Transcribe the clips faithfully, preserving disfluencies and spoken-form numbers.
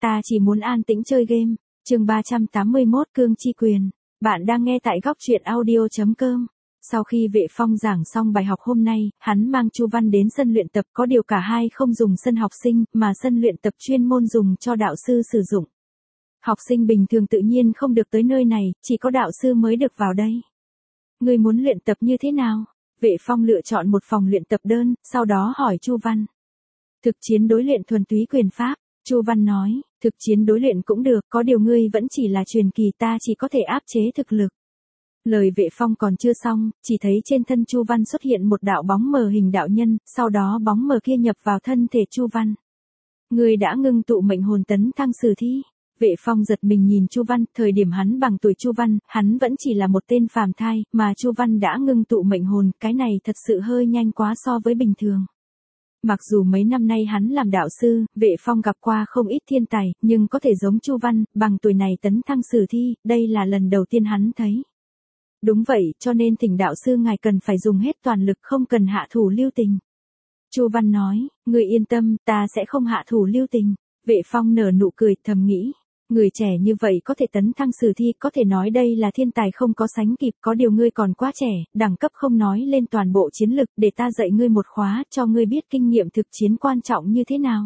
ta chỉ muốn an tĩnh chơi game. Chương ba trăm tám mươi mốt Cương Chi Quyền. Bạn đang nghe tại góc truyện audio chấm com. Sau khi Vệ Phong giảng xong bài học hôm nay, hắn mang Chu Văn đến sân luyện tập, có điều cả hai không dùng sân học sinh, mà sân luyện tập chuyên môn dùng cho đạo sư sử dụng. Học sinh bình thường tự nhiên không được tới nơi này, chỉ có đạo sư mới được vào đây. Ngươi muốn luyện tập như thế nào? Vệ Phong lựa chọn một phòng luyện tập đơn, sau đó hỏi Chu Văn. Thực chiến đối luyện thuần túy quyền pháp. Chu Văn nói, thực chiến đối luyện cũng được, có điều ngươi vẫn chỉ là truyền kỳ, ta chỉ có thể áp chế thực lực. Lời Vệ Phong còn chưa xong, chỉ thấy trên thân Chu Văn xuất hiện một đạo bóng mờ hình đạo nhân, sau đó bóng mờ kia nhập vào thân thể Chu Văn. Ngươi đã ngưng tụ mệnh hồn tấn thăng sử thi. Vệ Phong giật mình nhìn Chu Văn, thời điểm hắn bằng tuổi Chu Văn, hắn vẫn chỉ là một tên phàm thai, mà Chu Văn đã ngưng tụ mệnh hồn, cái này thật sự hơi nhanh quá so với bình thường. Mặc dù mấy năm nay hắn làm đạo sư, Vệ Phong gặp qua không ít thiên tài, nhưng có thể giống Chu Văn, bằng tuổi này tấn thăng sử thi, đây là lần đầu tiên hắn thấy. Đúng vậy, cho nên thỉnh đạo sư ngài cần phải dùng hết toàn lực, không cần hạ thủ lưu tình. Chu Văn nói, người yên tâm, ta sẽ không hạ thủ lưu tình. Vệ Phong nở nụ cười, thầm nghĩ. Người trẻ như vậy có thể tấn thăng sử thi, có thể nói đây là thiên tài không có sánh kịp, có điều ngươi còn quá trẻ, đẳng cấp không nói lên toàn bộ chiến lực, để ta dạy ngươi một khóa, cho ngươi biết kinh nghiệm thực chiến quan trọng như thế nào.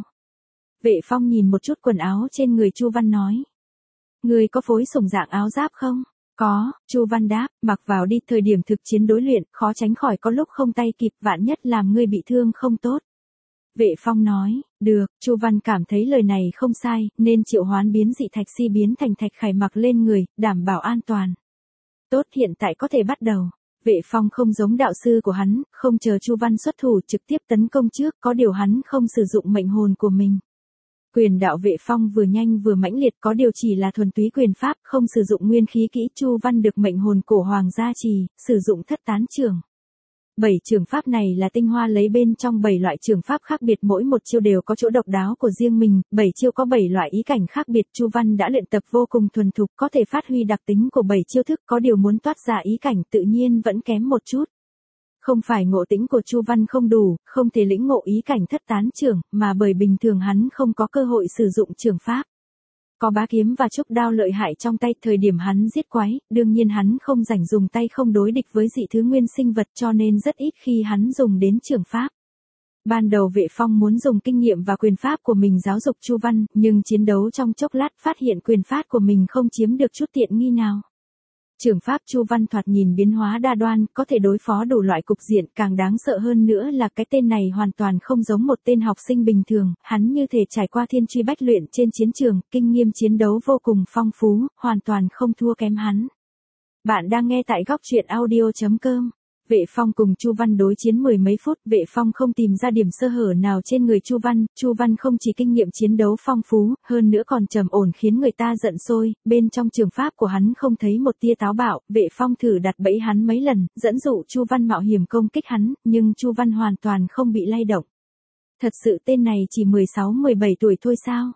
Vệ Phong nhìn một chút quần áo trên người Chu Văn nói. Ngươi có phối sủng dạng áo giáp không? Có, Chu Văn đáp, mặc vào đi, thời điểm thực chiến đối luyện, khó tránh khỏi có lúc không tay kịp, vạn nhất làm ngươi bị thương không tốt. Vệ Phong nói, được, Chu Văn cảm thấy lời này không sai, nên triệu hoán biến dị thạch si biến thành thạch khải mặc lên người, đảm bảo an toàn. Tốt, hiện tại có thể bắt đầu. Vệ Phong không giống đạo sư của hắn, không chờ Chu Văn xuất thủ trực tiếp tấn công trước, có điều hắn không sử dụng mệnh hồn của mình. Quyền đạo Vệ Phong vừa nhanh vừa mãnh liệt, có điều chỉ là thuần túy quyền pháp, không sử dụng nguyên khí kỹ. Chu Văn được mệnh hồn cổ hoàng gia trì, sử dụng thất tán trường. Bảy trường pháp này là tinh hoa lấy bên trong bảy loại trường pháp khác biệt, mỗi một chiêu đều có chỗ độc đáo của riêng mình, bảy chiêu có bảy loại ý cảnh khác biệt. Chu Văn đã luyện tập vô cùng thuần thục, có thể phát huy đặc tính của bảy chiêu thức, có điều muốn toát ra ý cảnh tự nhiên vẫn kém một chút. Không phải ngộ tính của Chu Văn không đủ, không thể lĩnh ngộ ý cảnh thất tán trường, mà bởi bình thường hắn không có cơ hội sử dụng trường pháp. Có bá kiếm và trúc đao lợi hại trong tay, thời điểm hắn giết quái, đương nhiên hắn không rảnh dùng tay không đối địch với dị thứ nguyên sinh vật, cho nên rất ít khi hắn dùng đến trường pháp. Ban đầu Vệ Phong muốn dùng kinh nghiệm và quyền pháp của mình giáo dục Chu Văn, nhưng chiến đấu trong chốc lát phát hiện quyền pháp của mình không chiếm được chút tiện nghi nào. Trường pháp Chu Văn thoạt nhìn biến hóa đa đoan, có thể đối phó đủ loại cục diện, càng đáng sợ hơn nữa là cái tên này hoàn toàn không giống một tên học sinh bình thường, hắn như thể trải qua thiên truy bách luyện trên chiến trường, kinh nghiệm chiến đấu vô cùng phong phú, hoàn toàn không thua kém hắn. Bạn đang nghe tại góc truyện audio chấm com. Vệ Phong cùng Chu Văn đối chiến mười mấy phút, Vệ Phong không tìm ra điểm sơ hở nào trên người Chu Văn, Chu Văn không chỉ kinh nghiệm chiến đấu phong phú, hơn nữa còn trầm ổn khiến người ta giận sôi, bên trong trường pháp của hắn không thấy một tia táo bạo, Vệ Phong thử đặt bẫy hắn mấy lần, dẫn dụ Chu Văn mạo hiểm công kích hắn, nhưng Chu Văn hoàn toàn không bị lay động. Thật sự tên này chỉ mười sáu mười bảy tuổi thôi sao?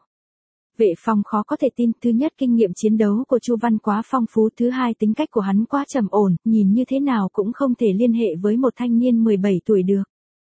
Vệ Phong khó có thể tin, thứ nhất kinh nghiệm chiến đấu của Chu Văn quá phong phú, thứ hai tính cách của hắn quá trầm ổn, nhìn như thế nào cũng không thể liên hệ với một thanh niên mười bảy tuổi được.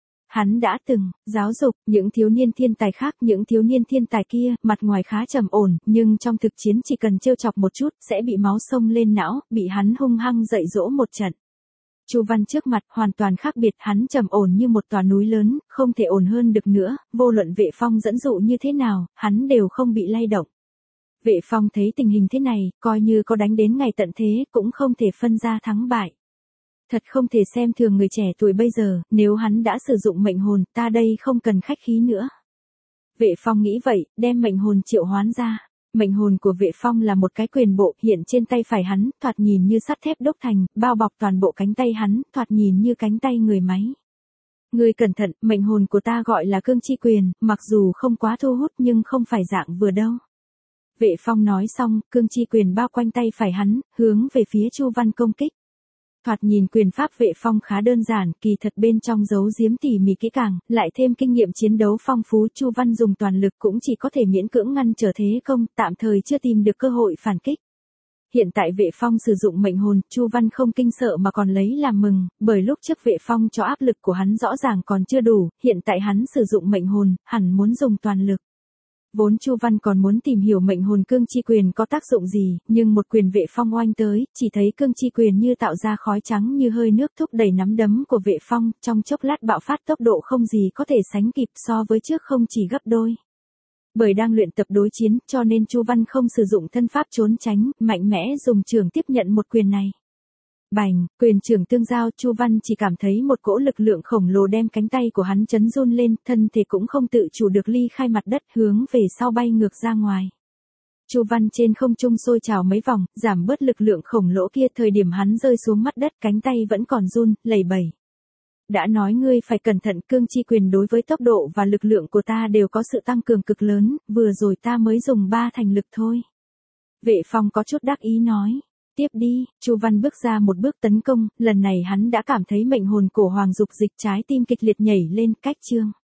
Hắn đã từng giáo dục những thiếu niên thiên tài khác, những thiếu niên thiên tài kia, mặt ngoài khá trầm ổn, nhưng trong thực chiến chỉ cần trêu chọc một chút, sẽ bị máu sông lên não, bị hắn hung hăng dạy dỗ một trận. Chu Văn trước mặt hoàn toàn khác biệt, hắn trầm ổn như một tòa núi lớn, không thể ổn hơn được nữa, vô luận Vệ Phong dẫn dụ như thế nào, hắn đều không bị lay động. Vệ Phong thấy tình hình thế này, coi như có đánh đến ngày tận thế, cũng không thể phân ra thắng bại. Thật không thể xem thường người trẻ tuổi bây giờ, nếu hắn đã sử dụng mệnh hồn, ta đây không cần khách khí nữa. Vệ Phong nghĩ vậy, đem mệnh hồn triệu hoán ra. Mệnh hồn của Vệ Phong là một cái quyền bộ, hiện trên tay phải hắn, thoạt nhìn như sắt thép đúc thành, bao bọc toàn bộ cánh tay hắn, thoạt nhìn như cánh tay người máy. Ngươi cẩn thận, mệnh hồn của ta gọi là Cương Chi Quyền, mặc dù không quá thu hút nhưng không phải dạng vừa đâu. Vệ Phong nói xong, Cương Chi Quyền bao quanh tay phải hắn, hướng về phía Chu Văn công kích. Thoạt nhìn quyền pháp Vệ Phong khá đơn giản, kỳ thật bên trong giấu giếm tỉ mỉ kỹ càng, lại thêm kinh nghiệm chiến đấu phong phú, Chu Văn dùng toàn lực cũng chỉ có thể miễn cưỡng ngăn trở thế công, tạm thời chưa tìm được cơ hội phản kích. Hiện tại Vệ Phong sử dụng mệnh hồn, Chu Văn không kinh sợ mà còn lấy làm mừng, bởi lúc trước Vệ Phong cho áp lực của hắn rõ ràng còn chưa đủ, hiện tại hắn sử dụng mệnh hồn, hẳn muốn dùng toàn lực. Vốn Chu Văn còn muốn tìm hiểu mệnh hồn cương chi quyền có tác dụng gì, nhưng một quyền Vệ Phong oanh tới, chỉ thấy cương chi quyền như tạo ra khói trắng như hơi nước thúc đẩy nắm đấm của Vệ Phong, trong chốc lát bạo phát tốc độ không gì có thể sánh kịp, so với trước không chỉ gấp đôi. Bởi đang luyện tập đối chiến, cho nên Chu Văn không sử dụng thân pháp trốn tránh, mạnh mẽ dùng chưởng tiếp nhận một quyền này. Bành, quyền chưởng tương giao, Chu Văn chỉ cảm thấy một cỗ lực lượng khổng lồ đem cánh tay của hắn chấn run lên, thân thể cũng không tự chủ được ly khai mặt đất, hướng về sau bay ngược ra ngoài. Chu Văn trên không trung sôi trào mấy vòng, giảm bớt lực lượng khổng lồ kia, thời điểm hắn rơi xuống mặt đất, cánh tay vẫn còn run, lẩy bẩy. Đã nói ngươi phải cẩn thận, cương chi quyền đối với tốc độ và lực lượng của ta đều có sự tăng cường cực lớn, vừa rồi ta mới dùng ba thành lực thôi. Vệ Phong có chút đắc ý nói. Tiếp đi, Chu Văn bước ra một bước tấn công, lần này hắn đã cảm thấy mệnh hồn cổ hoàng dục dịch, trái tim kịch liệt nhảy lên, cách chương.